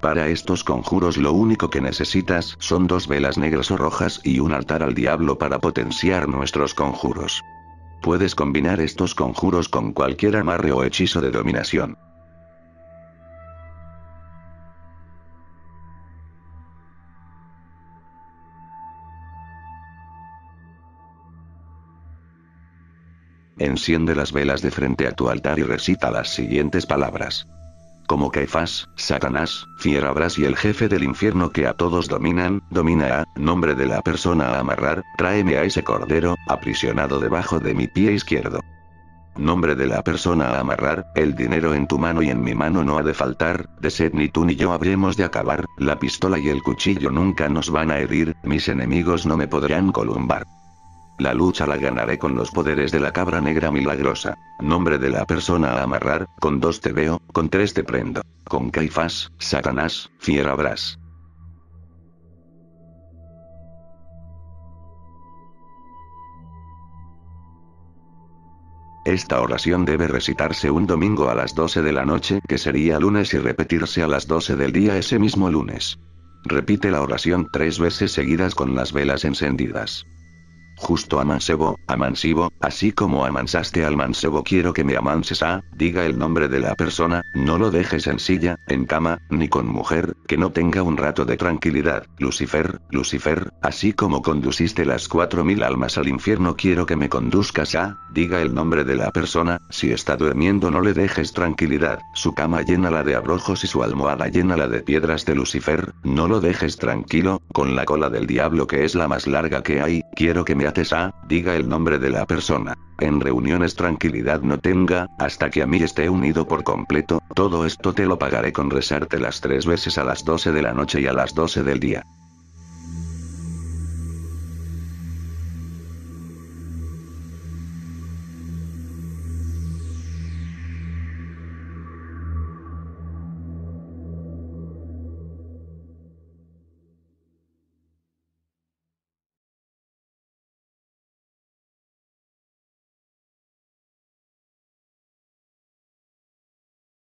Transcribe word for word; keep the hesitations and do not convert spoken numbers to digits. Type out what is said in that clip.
Para estos conjuros lo único que necesitas son dos velas negras o rojas y un altar al diablo para potenciar nuestros conjuros. Puedes combinar estos conjuros con cualquier amarre o hechizo de dominación. Enciende las velas de frente a tu altar y recita las siguientes palabras. Como Caifás, Satanás, Fierabras y el jefe del infierno que a todos dominan, domina a, nombre de la persona a amarrar, tráeme a ese cordero, aprisionado debajo de mi pie izquierdo. Nombre de la persona a amarrar, el dinero en tu mano y en mi mano no ha de faltar, de sed ni tú ni yo habremos de acabar, la pistola y el cuchillo nunca nos van a herir, mis enemigos no me podrán columbar. La lucha la ganaré con los poderes de la cabra negra milagrosa. Nombre de la persona a amarrar, con dos te veo, con tres te prendo. Con Caifás, Satanás, Fierabras. Esta oración debe recitarse un domingo a las doce de la noche, que sería lunes, y repetirse a las doce del día ese mismo lunes. Repite la oración tres veces seguidas con las velas encendidas. Justo amancebo, amansivo, así como amansaste al mancebo quiero que me amanses a, diga el nombre de la persona, no lo dejes en silla, en cama, ni con mujer, que no tenga un rato de tranquilidad, Lucifer, Lucifer, así como conduciste las cuatro mil almas al infierno quiero que me conduzcas a, diga el nombre de la persona, si está durmiendo no le dejes tranquilidad, su cama llénala de abrojos y su almohada llénala de piedras de Lucifer, no lo dejes tranquilo, con la cola del diablo que es la más larga que hay, quiero que me ates a, diga el nombre de la persona. En reuniones tranquilidad no tenga, hasta que a mí esté unido por completo, todo esto te lo pagaré con rezarte las tres veces a las doce de la noche y a las doce del día.